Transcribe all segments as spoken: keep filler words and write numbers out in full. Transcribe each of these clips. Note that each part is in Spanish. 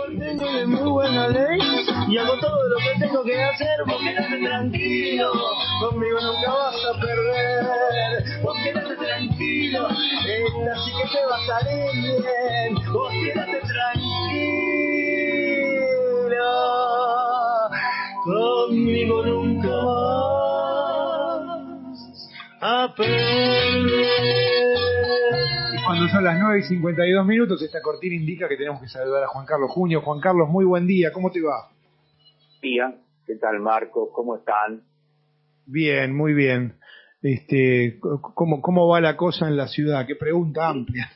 tengo de muy buena ley y hago todo lo que tengo que hacer. Vos quédate tranquilo, conmigo nunca vas a perder. Vos quédate tranquilo, esta sí que te va a salir bien. Vos quédate tranquilo, conmigo nunca vas a perder. Cuando son las nueve y cincuenta y dos minutos, esta cortina indica que tenemos que saludar a Juan Carlos Junio. Juan Carlos, muy buen día, ¿cómo te va? Día, ¿qué tal, Marcos? ¿Cómo están? Bien, muy bien. Este, ¿cómo, cómo va la cosa en la ciudad? Qué pregunta amplia.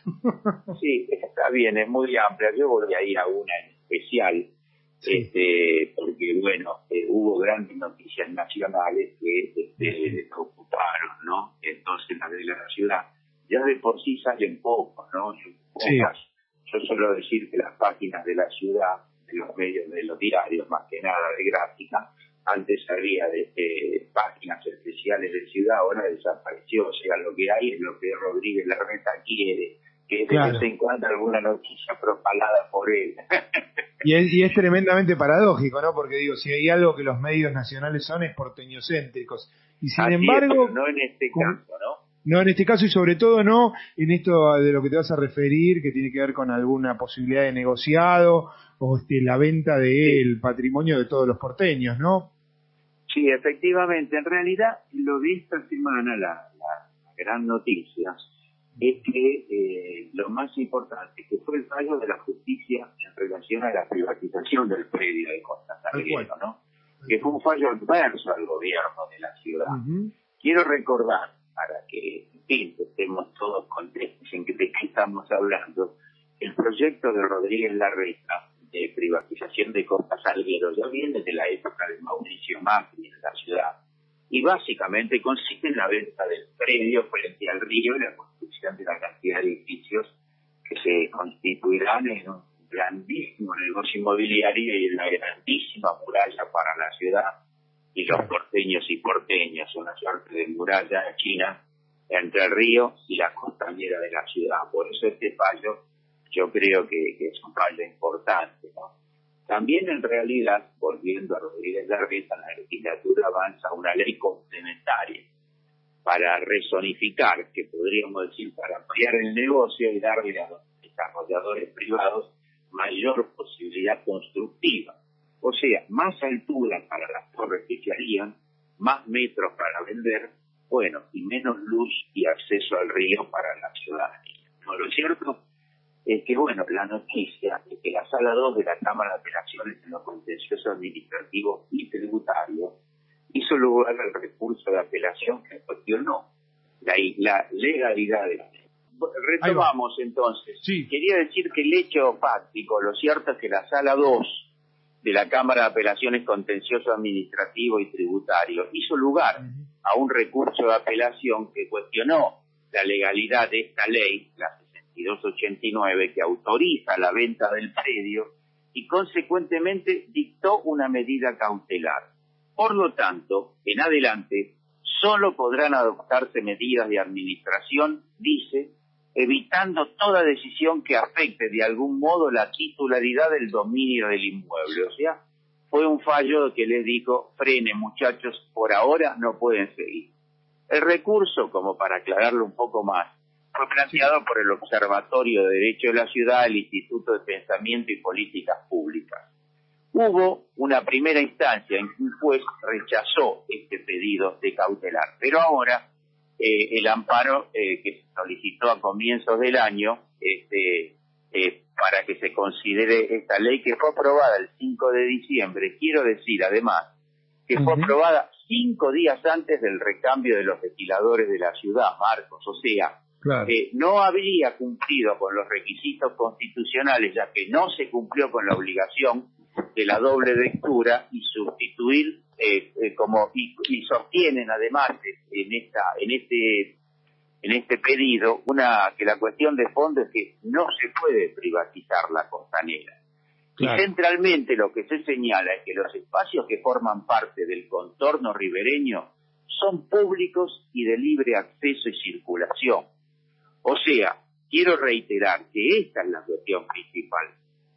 Sí, está bien, es muy amplia. Yo voy a ir a una en especial, sí. este, porque, bueno, eh, hubo grandes noticias nacionales que este, sí. preocuparon, ¿no? Entonces, las de la ciudad ya de por sí salen pocos, ¿no? Pocas. Sí. Yo suelo decir que las páginas de la ciudad, de los medios, de los diarios, más que nada de gráfica, antes había de, de páginas especiales de ciudad, ahora desapareció. O sea, lo que hay es lo que Rodríguez Larreta quiere, que claro. de vez en cuando alguna noticia propalada por él. y, es, y es tremendamente paradójico, ¿no? Porque digo, si hay algo que los medios nacionales son, es porteñocéntricos. Y sin Así embargo... Es, no en este con... caso, ¿no? No, en este caso y sobre todo no en esto de lo que te vas a referir, que tiene que ver con alguna posibilidad de negociado o este, la venta del sí. patrimonio de todos los porteños, ¿no? Sí, efectivamente. En realidad, lo de esta semana, la, la gran noticia es que eh, lo más importante, que fue el fallo de la justicia en relación a la privatización del predio de Costa Salguero, ¿no? Que fue un fallo adverso al gobierno de la ciudad. Uh-huh. Quiero recordar, para que en fin, estemos todos contentos en que de qué estamos hablando, el proyecto de Rodríguez Larreta de privatización de Costa Salguero ya viene de la época de Mauricio Macri en la ciudad y básicamente consiste en la venta del predio frente al río y la construcción de la cantidad de edificios que se constituirán en un grandísimo negocio inmobiliario y una grandísima muralla para la ciudad y los porteños y porteñas, una suerte de muralla china entre el río y la costanera de la ciudad. Por eso este fallo yo creo que, que es un fallo importante, ¿no? También en realidad, volviendo a Rodríguez Larreta, la legislatura avanza una ley complementaria para rezonificar, que podríamos decir para ampliar el negocio y darle a los desarrolladores privados mayor posibilidad constructiva. O sea, más altura para las torres que se harían, más metros para vender, bueno, y menos luz y acceso al río para la ciudadanía. ¿No? Lo cierto es que, bueno, la noticia es que la Sala dos de la Cámara de Apelaciones en lo contencioso administrativo y tributario hizo lugar al recurso de apelación que cuestionó la, la legalidad de la ley. Retomamos entonces. Sí. Quería decir que el hecho fáctico, lo cierto es que la Sala dos de la Cámara de Apelaciones Contencioso Administrativo y Tributario hizo lugar uh-huh. a un recurso de apelación que cuestionó la legalidad de esta ley, la sesenta y dos ochenta y nueve, que autoriza la venta del predio y consecuentemente dictó una medida cautelar. Por lo tanto, en adelante, solo podrán adoptarse medidas de administración, dice, evitando toda decisión que afecte de algún modo la titularidad del dominio del inmueble. O sea, fue un fallo que les dijo, frenen muchachos, por ahora no pueden seguir. El recurso, como para aclararlo un poco más, fue planteado por el Observatorio de Derecho de la Ciudad, el Instituto de Pensamiento y Políticas Públicas. Hubo una primera instancia en que un juez rechazó este pedido de cautelar, pero ahora Eh, el amparo eh, que se solicitó a comienzos del año este, eh, para que se considere esta ley que fue aprobada el cinco de diciembre. Quiero decir además que uh-huh. fue aprobada cinco días antes del recambio de los legisladores de la ciudad, Marcos. O sea, claro. eh, no habría cumplido con los requisitos constitucionales, ya que no se cumplió con la obligación de la doble lectura y sustituir eh, eh, como y, y sostienen además en esta en este en este pedido una que la cuestión de fondo es que no se puede privatizar la costanera. Claro. Y centralmente lo que se señala es que los espacios que forman parte del contorno ribereño son públicos y de libre acceso y circulación. O sea, quiero reiterar que esta es la cuestión principal.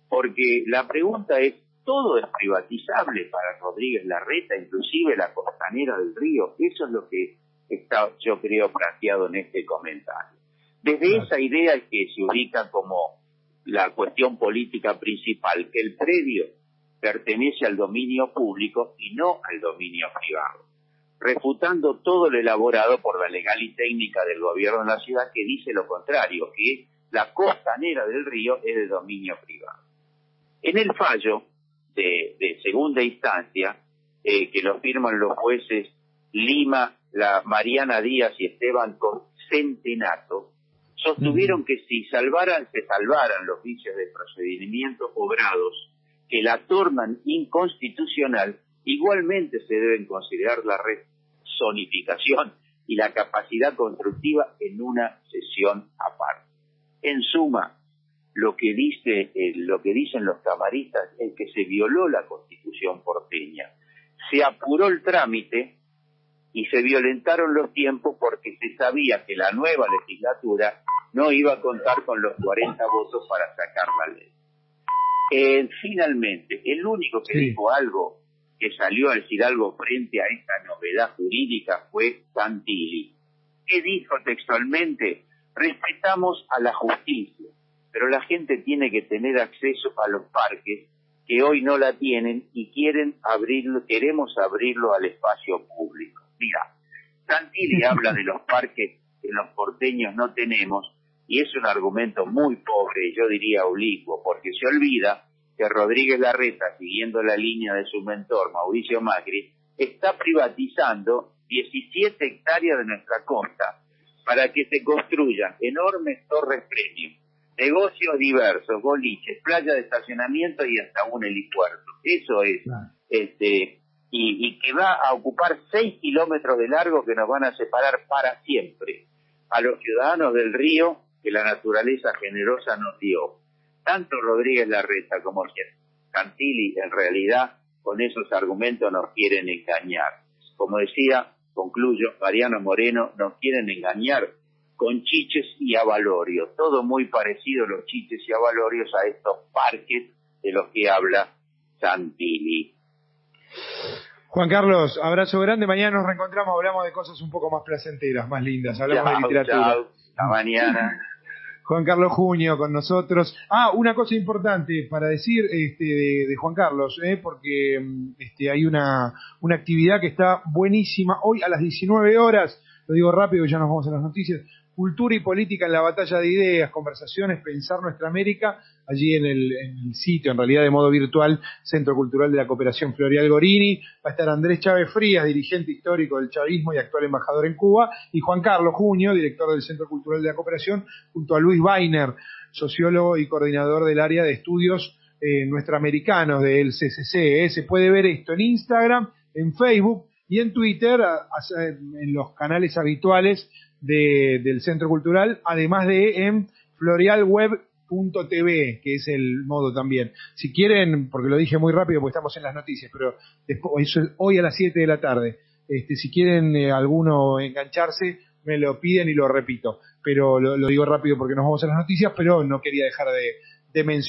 porque la pregunta es, ¿todo es privatizable para Rodríguez Larreta, inclusive la costanera del río? Eso es lo que está, yo creo, planteado en este comentario. Desde claro. esa idea es que se ubica como la cuestión política principal, que el predio pertenece al dominio público y no al dominio privado, refutando todo lo elaborado por la legal y técnica del gobierno de la ciudad, que dice lo contrario, que la costanera del río es de dominio privado. En el fallo de, de segunda instancia, eh, que lo firman los jueces Lima, la Mariana Díaz y Esteban Centenato, sostuvieron que si salvaran, se salvaran los vicios de procedimientos obrados que la tornan inconstitucional, igualmente se deben considerar la rezonificación y la capacidad constructiva en una sesión aparte. En suma, lo que dice, eh, lo que dicen los camaristas es que se violó la Constitución porteña, se apuró el trámite y se violentaron los tiempos porque se sabía que la nueva legislatura no iba a contar con los cuarenta votos para sacar la ley. Eh, finalmente, el único que sí. dijo algo, que salió a decir algo frente a esta novedad jurídica, fue Santilli. ¿Qué dijo textualmente? Respetamos a la justicia, pero la gente tiene que tener acceso a los parques que hoy no la tienen y quieren abrirlo, queremos abrirlo al espacio público. Mira, Santilli habla de los parques que los porteños no tenemos y es un argumento muy pobre, yo diría oblicuo, porque se olvida que Rodríguez Larreta, siguiendo la línea de su mentor Mauricio Macri, está privatizando diecisiete hectáreas de nuestra costa para que se construyan enormes torres premium, negocios diversos, boliches, playa de estacionamiento y hasta un helipuerto. Eso es, claro. este, y, y que va a ocupar seis kilómetros de largo que nos van a separar para siempre a los ciudadanos del río que la naturaleza generosa nos dio. Tanto Rodríguez Larreta como Santilli, en realidad, con esos argumentos nos quieren engañar. Como decía, concluyo, Mariano Moreno, nos quieren engañar con chiches y avalorios. Todo muy parecido, los chiches y avalorios, a estos parques de los que habla Santilli. Juan Carlos, abrazo grande. Mañana nos reencontramos, hablamos de cosas un poco más placenteras, más lindas. Hablamos chau, de literatura. Chau. Hasta mañana. Juan Carlos Junio con nosotros. Ah, una cosa importante para decir este, de, de Juan Carlos, eh, porque este, hay una, una actividad que está buenísima hoy a las diecinueve horas, lo digo rápido, ya nos vamos a las noticias. Cultura y política en la batalla de ideas, conversaciones, pensar nuestra América, allí en el, en el sitio, en realidad de modo virtual, Centro Cultural de la Cooperación Floreal Gorini. Va a estar Andrés Chávez Frías, dirigente histórico del chavismo y actual embajador en Cuba, y Juan Carlos Junio, director del Centro Cultural de la Cooperación, junto a Luis Weiner, sociólogo y coordinador del área de estudios eh, nuestroamericanos del C C C. Eh. Se puede ver esto en Instagram, en Facebook y en Twitter, a, a, en los canales habituales de, del Centro Cultural, además de en florealweb punto t v, que es el modo también. Si quieren, porque lo dije muy rápido porque estamos en las noticias, pero después, eso es hoy a las siete de la tarde. Este, si quieren eh, alguno engancharse, me lo piden y lo repito. Pero lo, lo digo rápido porque nos vamos a las noticias, pero no quería dejar de, de mencionar.